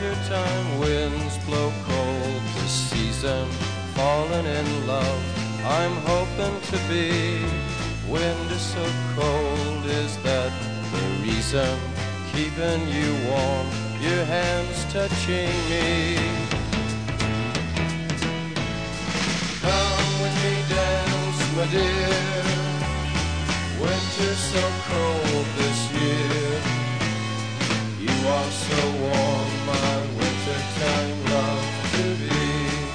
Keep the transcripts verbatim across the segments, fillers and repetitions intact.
Wintertime winds blow cold this season, falling in love I'm hoping to be. Wind is so cold, is that the reason? Keeping you warm, your hands touching me. Come with me, dance, my dear. Winter's so cold this year. You are so warm, my wintertime love to be.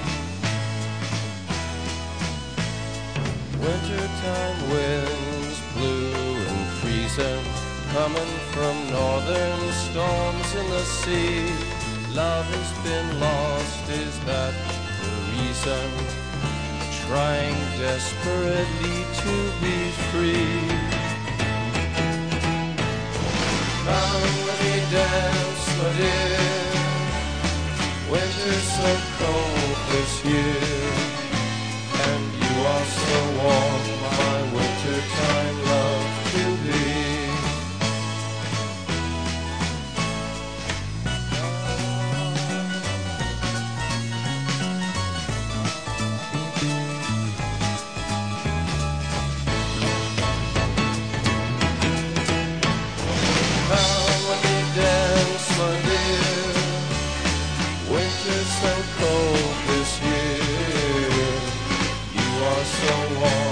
Wintertime winds blue and freezing, coming from northern storms in the sea. Love has been lost, is that the reason? Trying desperately to be free. Come with me, dance, my dear. Winter's so cold this year, and you are so warm, my wintertime love to be. Winter's so cold this year. You are so warm.